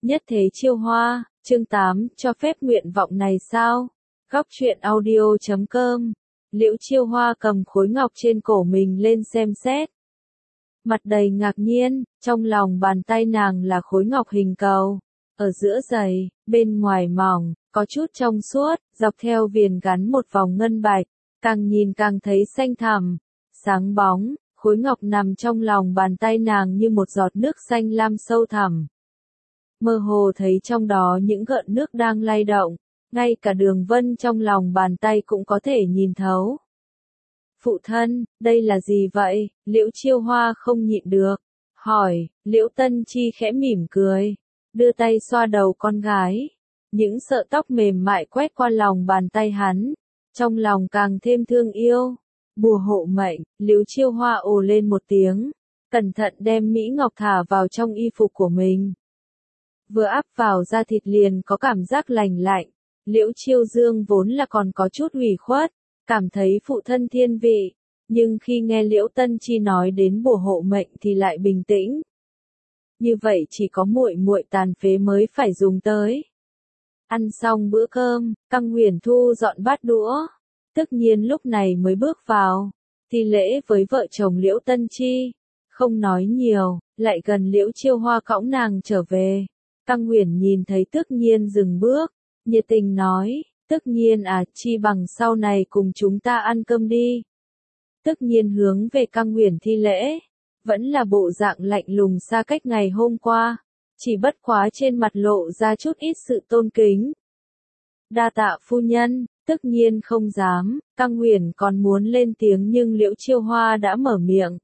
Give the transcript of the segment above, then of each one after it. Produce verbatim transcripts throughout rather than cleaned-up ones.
Nhất thế chiêu hoa, chương tám, cho phép nguyện vọng này sao? Góc truyện audio chấm com. Liễu Chiêu Hoa cầm khối ngọc trên cổ mình lên xem xét. Mặt đầy ngạc nhiên, trong lòng bàn tay nàng là khối ngọc hình cầu. Ở giữa dày, bên ngoài mỏng, có chút trong suốt, dọc theo viền gắn một vòng ngân bạch, càng nhìn càng thấy xanh thẳm, sáng bóng, khối ngọc nằm trong lòng bàn tay nàng như một giọt nước xanh lam sâu thẳm. Mơ hồ thấy trong đó những gợn nước đang lay động, ngay cả đường vân trong lòng bàn tay cũng có thể nhìn thấu. Phụ thân, đây là gì vậy? Liễu Chiêu Hoa không nhịn được, hỏi. Liễu Tân Chi khẽ mỉm cười, đưa tay xoa đầu con gái. Những sợi tóc mềm mại quét qua lòng bàn tay hắn, trong lòng càng thêm thương yêu. Bùa hộ mệnh, Liễu Chiêu Hoa ồ lên một tiếng, cẩn thận đem Mỹ Ngọc thả vào trong y phục của mình. Vừa áp vào da thịt liền có cảm giác lành lạnh. Liễu Chiêu Dương vốn là còn có chút ủy khuất, cảm thấy phụ thân thiên vị, nhưng khi nghe Liễu Tân Chi nói đến bùa hộ mệnh thì lại bình tĩnh. Như vậy chỉ có muội muội tàn phế mới phải dùng tới. Ăn xong bữa cơm, Căng Huyền thu dọn bát đũa, tất nhiên lúc này mới bước vào, thi lễ với vợ chồng Liễu Tân Chi, không nói nhiều, lại gần Liễu Chiêu Hoa cõng nàng trở về. Căng Huyền nhìn thấy Tức Nhiên dừng bước, nhiệt tình nói, Tức Nhiên à, chi bằng sau này cùng chúng ta ăn cơm đi. Tức Nhiên hướng về Căng Huyền thi lễ, vẫn là bộ dạng lạnh lùng xa cách ngày hôm qua, chỉ bất quá trên mặt lộ ra chút ít sự tôn kính. Đa tạ phu nhân. Tức Nhiên không dám, Căng Huyền còn muốn lên tiếng nhưng Liễu Chiêu Hoa đã mở miệng.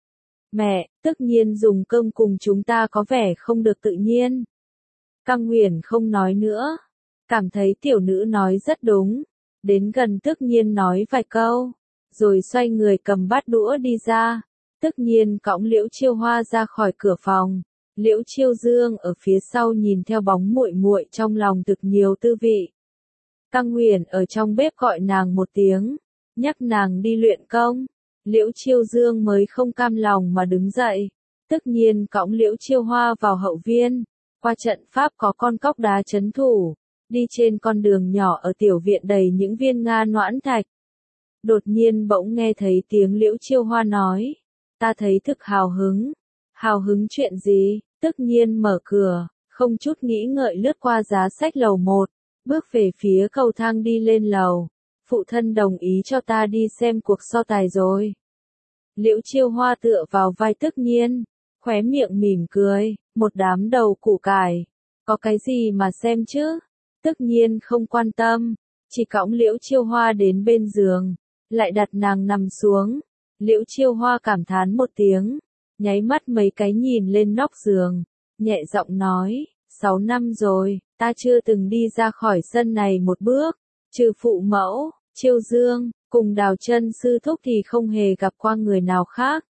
Mẹ, Tức Nhiên dùng cơm cùng chúng ta có vẻ không được tự nhiên. Căng Huyền không nói nữa, cảm thấy tiểu nữ nói rất đúng, đến gần Tức Nhiên nói vài câu, rồi xoay người cầm bát đũa đi ra. Tức Nhiên cõng Liễu Chiêu Hoa ra khỏi cửa phòng, Liễu Chiêu Dương ở phía sau nhìn theo bóng muội muội trong lòng thực nhiều tư vị. Căng Huyền ở trong bếp gọi nàng một tiếng, nhắc nàng đi luyện công. Liễu Chiêu Dương mới không cam lòng mà đứng dậy. Tức Nhiên cõng Liễu Chiêu Hoa vào hậu viên, qua trận pháp có con cóc đá trấn thủ, đi trên con đường nhỏ ở tiểu viện đầy những viên nga noãn thạch. Đột nhiên bỗng nghe thấy tiếng Liễu Chiêu Hoa nói, ta thấy thực hào hứng. Hào hứng chuyện gì? Tức Nhiên mở cửa, không chút nghĩ ngợi lướt qua giá sách lầu một, bước về phía cầu thang đi lên lầu. Phụ thân đồng ý cho ta đi xem cuộc so tài rồi. Liễu Chiêu Hoa tựa vào vai Tức Nhiên, khóe miệng mỉm cười, một đám đầu củ cải, có cái gì mà xem chứ? Tức Nhiên không quan tâm, chỉ cõng Liễu Chiêu Hoa đến bên giường, lại đặt nàng nằm xuống. Liễu Chiêu Hoa cảm thán một tiếng, nháy mắt mấy cái nhìn lên nóc giường, nhẹ giọng nói, sáu năm rồi, ta chưa từng đi ra khỏi sân này một bước, trừ phụ mẫu, Chiêu Dương, cùng Đào Chân sư thúc thì không hề gặp qua người nào khác.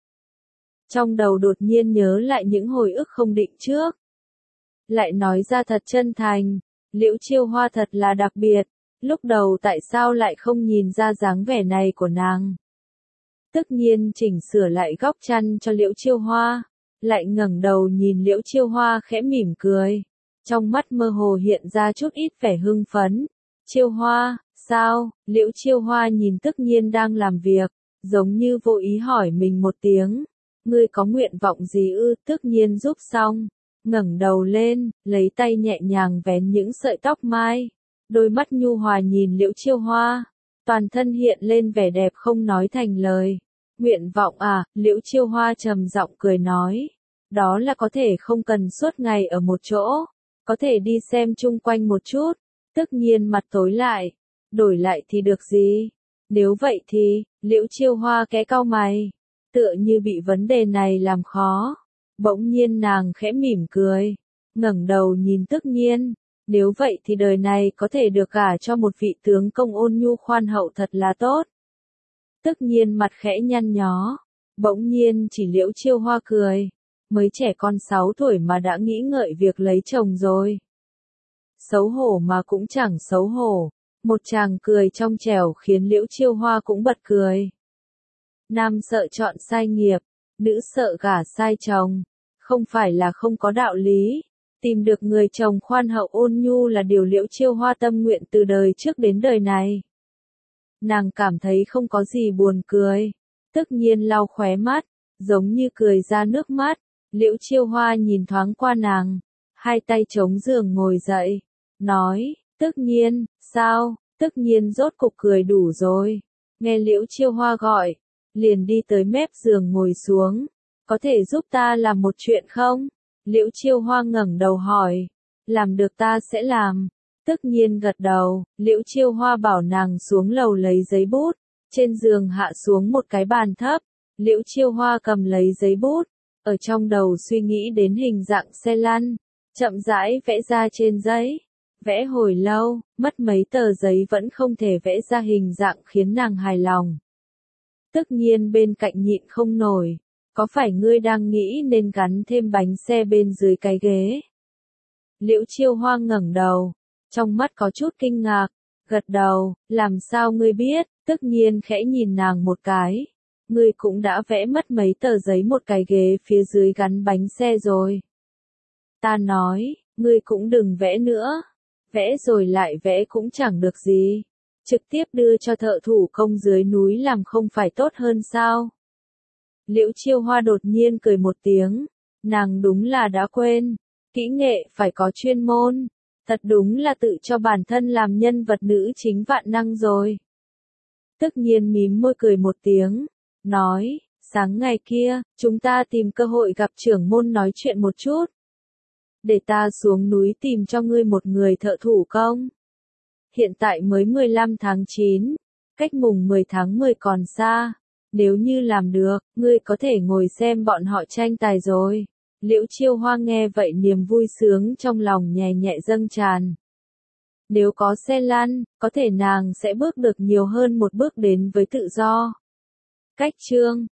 Trong đầu đột nhiên nhớ lại những hồi ức không định trước. Lại nói ra thật chân thành, Liễu Chiêu Hoa thật là đặc biệt, lúc đầu tại sao lại không nhìn ra dáng vẻ này của nàng. Tức Nhiên chỉnh sửa lại góc chăn cho Liễu Chiêu Hoa, lại ngẩng đầu nhìn Liễu Chiêu Hoa khẽ mỉm cười, trong mắt mơ hồ hiện ra chút ít vẻ hưng phấn. Chiêu Hoa, sao? Liễu Chiêu Hoa nhìn Tức Nhiên đang làm việc, giống như vô ý hỏi mình một tiếng, ngươi có nguyện vọng gì ư? Tức Nhiên giúp xong, ngẩng đầu lên, lấy tay nhẹ nhàng vén những sợi tóc mai, đôi mắt nhu hòa nhìn Liễu Chiêu Hoa, toàn thân hiện lên vẻ đẹp không nói thành lời. Nguyện vọng à? Liễu Chiêu Hoa trầm giọng cười nói, đó là có thể không cần suốt ngày ở một chỗ, có thể đi xem chung quanh một chút. Tức Nhiên mặt tối lại, đổi lại thì được gì? Nếu vậy thì, Liễu Chiêu Hoa khẽ cau mày, tựa như bị vấn đề này làm khó. Bỗng nhiên nàng khẽ mỉm cười, ngẩng đầu nhìn Tức Nhiên, nếu vậy thì đời này có thể được gả cho một vị tướng công ôn nhu khoan hậu thật là tốt. Tức Nhiên mặt khẽ nhăn nhó, bỗng nhiên chỉ Liễu Chiêu Hoa cười, mới trẻ con sáu tuổi mà đã nghĩ ngợi việc lấy chồng rồi. Xấu hổ mà cũng chẳng xấu hổ, một chàng cười trong trẻo khiến Liễu Chiêu Hoa cũng bật cười. Nam sợ chọn sai nghiệp, nữ sợ gả sai chồng, không phải là không có đạo lý, Tìm được người chồng khoan hậu ôn nhu là điều Liễu Chiêu Hoa tâm nguyện từ đời trước đến đời này. Nàng cảm thấy không có gì buồn cười, tức nhiên lau khóe mắt, giống như cười ra nước mắt. Liễu Chiêu Hoa nhìn thoáng qua nàng, hai tay chống giường ngồi dậy, nói, tức nhiên, sao, tức nhiên rốt cục cười đủ rồi. Nghe Liễu Chiêu Hoa gọi, liền đi tới mép giường ngồi xuống, có thể giúp ta làm một chuyện không? Liễu Chiêu Hoa ngẩng đầu hỏi, làm được ta sẽ làm. Tức nhiên gật đầu, Liễu Chiêu Hoa bảo nàng xuống lầu lấy giấy bút, trên giường hạ xuống một cái bàn thấp, Liễu Chiêu Hoa cầm lấy giấy bút, ở trong đầu suy nghĩ đến hình dạng xe lăn, chậm rãi vẽ ra trên giấy. Vẽ hồi lâu, mất mấy tờ giấy vẫn không thể vẽ ra hình dạng khiến nàng hài lòng. Tức nhiên bên cạnh nhịn không nổi, có phải ngươi đang nghĩ nên gắn thêm bánh xe bên dưới cái ghế? Liễu Chiêu Hoa ngẩng đầu, trong mắt có chút kinh ngạc, gật đầu, làm sao ngươi biết? Tức nhiên khẽ nhìn nàng một cái, ngươi cũng đã vẽ mất mấy tờ giấy một cái ghế phía dưới gắn bánh xe rồi. Ta nói, ngươi cũng đừng vẽ nữa, vẽ rồi lại vẽ cũng chẳng được gì, trực tiếp đưa cho thợ thủ công dưới núi làm không phải tốt hơn sao? Liễu Chiêu Hoa đột nhiên cười một tiếng, nàng đúng là đã quên, kỹ nghệ phải có chuyên môn, thật đúng là tự cho bản thân làm nhân vật nữ chính vạn năng rồi. Tức nhiên mím môi cười một tiếng, nói, sáng ngày kia, chúng ta tìm cơ hội gặp trưởng môn nói chuyện một chút. Để ta xuống núi tìm cho ngươi một người thợ thủ công. Hiện tại mới mười lăm tháng chín, cách mùng mười tháng mười còn xa. Nếu như làm được, ngươi có thể ngồi xem bọn họ tranh tài rồi. Liễu Chiêu Hoa nghe vậy niềm vui sướng trong lòng nhẹ nhẹ dâng tràn. Nếu có xe lăn, có thể nàng sẽ bước được nhiều hơn một bước đến với tự do. Cách chương